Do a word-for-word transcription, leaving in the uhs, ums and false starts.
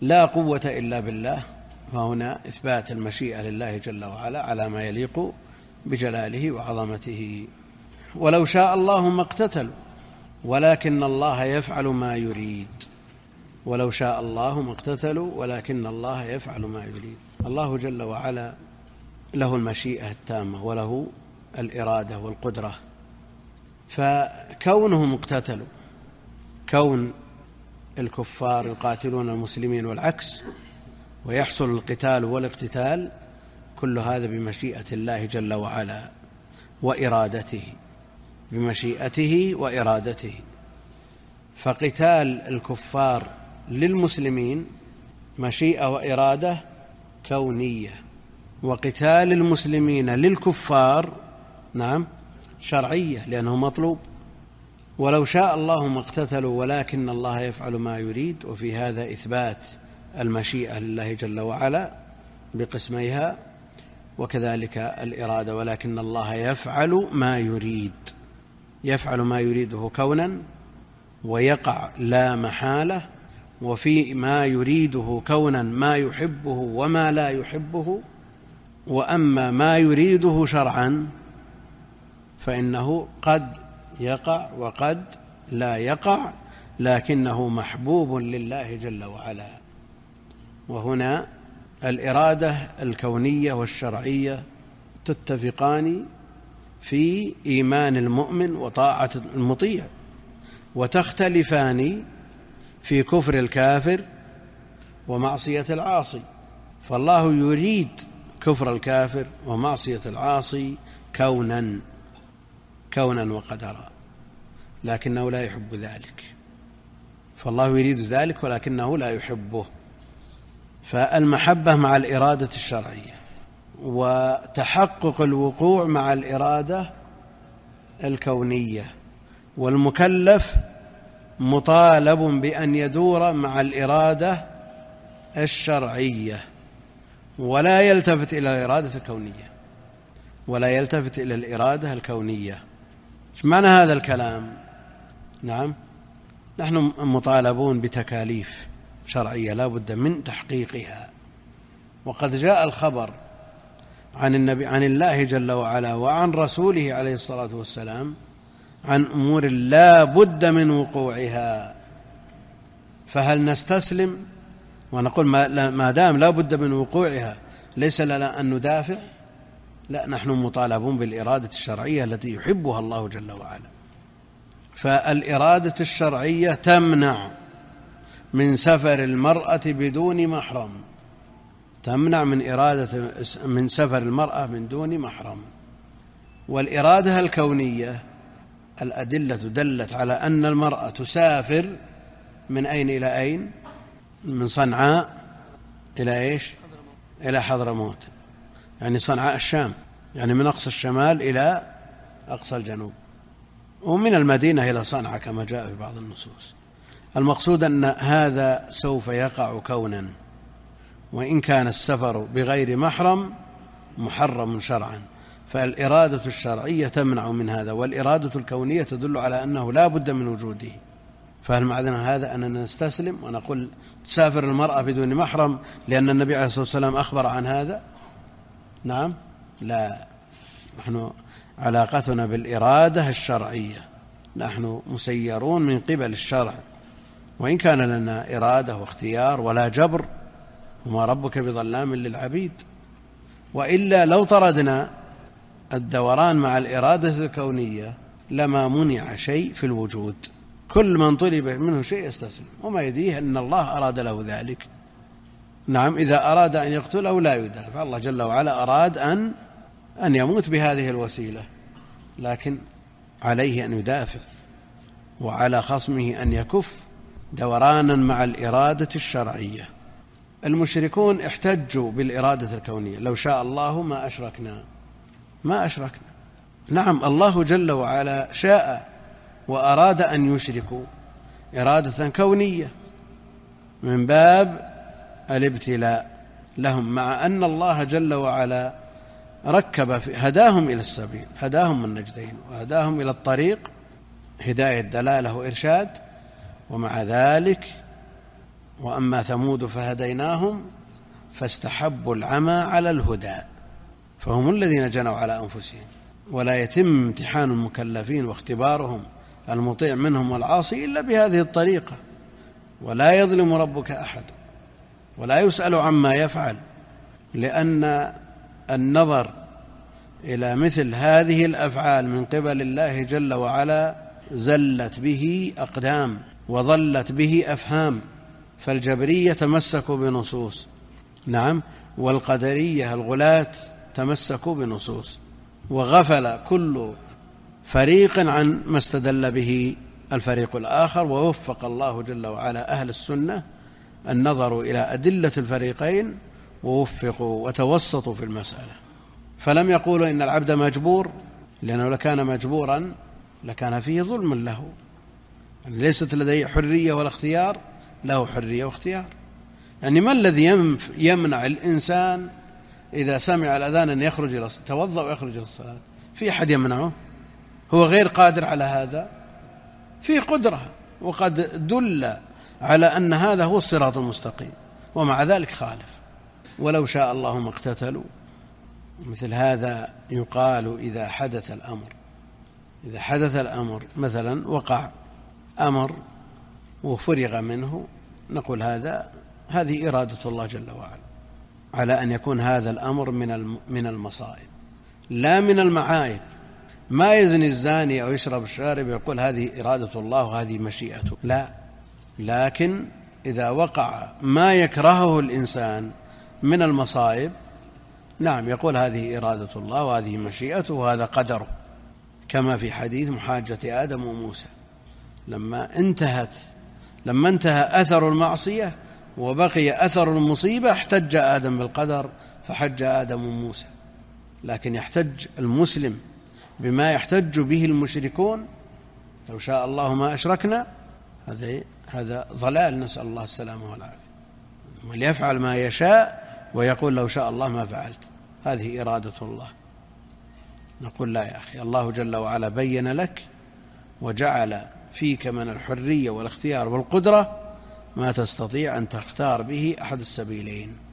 لا قوة إلا بالله، فهنا إثبات المشيئة لله جل وعلا على ما يليق بجلاله وعظمته. ولو شاء الله ما اقتتلوا ولكن الله يفعل ما يريد. ولو شاء الله ما اقتتلوا ولكن الله يفعل ما يريد. الله جل وعلا له المشيئة التامة وله الإرادة والقدرة، فكونهم اقتتلوا، كون الكفار يقاتلون المسلمين والعكس ويحصل القتال والاقتتال، كل هذا بمشيئة الله جل وعلا وإرادته، بمشيئته وإرادته. فقتال الكفار للمسلمين مشيئة وإرادة كونية، وقتال المسلمين للكفار نعم شرعية لأنه مطلوب. ولو شاء الله ما اقتتلوا ولكن الله يفعل ما يريد، وفي هذا إثبات المشيئة لله جل وعلا بقسميها، وكذلك الإرادة، ولكن الله يفعل ما يريد، يفعل ما يريده كونا ويقع لا محالة، وفي ما يريده كونا ما يحبه وما لا يحبه. وأما ما يريده شرعا فإنه قد يقع وقد لا يقع، لكنه محبوب لله جل وعلا. وهنا الإرادة الكونية والشرعية تتفقان في إيمان المؤمن وطاعة المطيع، وتختلفان في كفر الكافر ومعصية العاصي. فالله يريد كفر الكافر ومعصية العاصي كونا كونا وقدرا، لكنه لا يحب ذلك. فالله يريد ذلك ولكنه لا يحبه. فالمحبة مع الإرادة الشرعية، وتحقق الوقوع مع الإرادة الكونية، والمكلف مطالب بأن يدور مع الإرادة الشرعية ولا يلتفت إلى الإرادة الكونية، ولا يلتفت إلى الإرادة الكونية. إيش معنى هذا الكلام؟ نعم، نحن مطالبون بتكاليف شرعية لا بد من تحقيقها، وقد جاء الخبر عن النبي عن الله جل وعلا وعن رسوله عليه الصلاة والسلام عن أمور لا بد من وقوعها. فهل نستسلم ونقول ما دام لا بد من وقوعها ليس لنا أن ندافع؟ لا، نحن مطالبون بالإرادة الشرعية التي يحبها الله جل وعلا. فالإرادة الشرعية تمنع من سفر المرأة بدون محرم، تمنع من إرادة من سفر المرأة من دون محرم. والإرادة الكونية الأدلة دلت على أن المرأة تسافر من أين إلى أين؟ من صنعاء إلى إيش؟ إلى حضرموت، يعني صنعاء الشام، يعني من أقصى الشمال إلى أقصى الجنوب، ومن المدينة إلى صنعاء كما جاء في بعض النصوص. المقصود أن هذا سوف يقع كونا، وإن كان السفر بغير محرم محرم شرعا. فالإرادة الشرعية تمنع من هذا، والإرادة الكونية تدل على أنه لا بد من وجوده. فهل معنا هذا أننا نستسلم ونقول تسافر المرأة بدون محرم لأن النبي عليه الصلاة والسلام أخبر عن هذا؟ نعم، لا، نحن علاقتنا بالإرادة الشرعية، نحن مسيرون من قبل الشرع، وإن كان لنا إرادة واختيار ولا جبر، وما ربك بظلام للعبيد. وإلا لو طردنا الدوران مع الإرادة الكونية لما منع شيء في الوجود. كل من طلب منه شيء يستسلم، وما يديه أن الله أراد له ذلك. نعم، إذا أراد أن يقتله لا يدافع، الله جل وعلا أراد أن أن يموت بهذه الوسيلة، لكن عليه أن يدافع، وعلى خصمه أن يكف دورانا مع الإرادة الشرعية. المشركون احتجوا بالإرادة الكونية، لو شاء الله ما أشركنا ما أشركنا. نعم، الله جل وعلا شاء وأراد أن يشركوا إرادة كونية من باب الابتلاء لهم، مع أن الله جل وعلا ركب في هداهم إلى السبيل، هداهم من نجدين وهداهم إلى الطريق، هداية دلالة وإرشاد، ومع ذلك وأما ثمود فهديناهم فاستحبوا العمى على الهدى فهم الذين جنوا على أنفسهم. ولا يتم امتحان المكلفين واختبارهم المطيع منهم والعاصي إلا بهذه الطريقة. ولا يظلم ربك أحد ولا يسأل عما يفعل، لأن النظر إلى مثل هذه الأفعال من قبل الله جل وعلا زلت به أقدام وضلت به أفهام. فالجبرية تمسكوا بنصوص، نعم، والقدرية الغلاة تمسكوا بنصوص، وغفل كل فريق عن ما استدل به الفريق الآخر. ووفق الله جل وعلا أهل السنة النظر إلى أدلة الفريقين ووفقوا وتوسطوا في المسألة، فلم يقولوا إن العبد مجبور، لأنه لكان مجبورا لكان فيه ظلم له. يعني ليست لديه حرية ولا اختيار، له حرية واختيار. يعني ما الذي يمنع الإنسان إذا سمع الأذان أن يخرج إلى الصلاة، توضأ ويخرج إلى الصلاة؟ في أحد يمنعه؟ هو غير قادر على هذا؟ في قدرة، وقد دل على أن هذا هو الصراط المستقيم، ومع ذلك خالف. ولو شاء الله ما اقتتلوا. مثل هذا يقال إذا حدث الأمر إذا حدث الأمر مثلا وقع أمر وفرغ منه، نقول هذا هذه إرادة الله جل وعلا، على أن يكون هذا الأمر من من المصائب لا من المعايب. ما يزني الزاني أو يشرب الشارب يقول هذه إرادة الله وهذه مشيئته، لا. لكن إذا وقع ما يكرهه الإنسان من المصائب، نعم، يقول هذه إرادة الله وهذه مشيئته وهذا قدره، كما في حديث محاجة آدم وموسى لما انتهت لما انتهى أثر المعصية وبقي أثر المصيبة، احتج آدم بالقدر فحج آدم وموسى. لكن يحتج المسلم بما يحتج به المشركون، لو شاء الله ما أشركنا، هذا هذا ضلال، نسأل الله السلامة والعافية. وليفعل ما يشاء ويقول لو شاء الله ما فعلت، هذه إرادة الله. نقول لا يا أخي، الله جل وعلا بين لك وجعل فيك من الحرية والاختيار والقدرة ما تستطيع أن تختار به أحد السبيلين.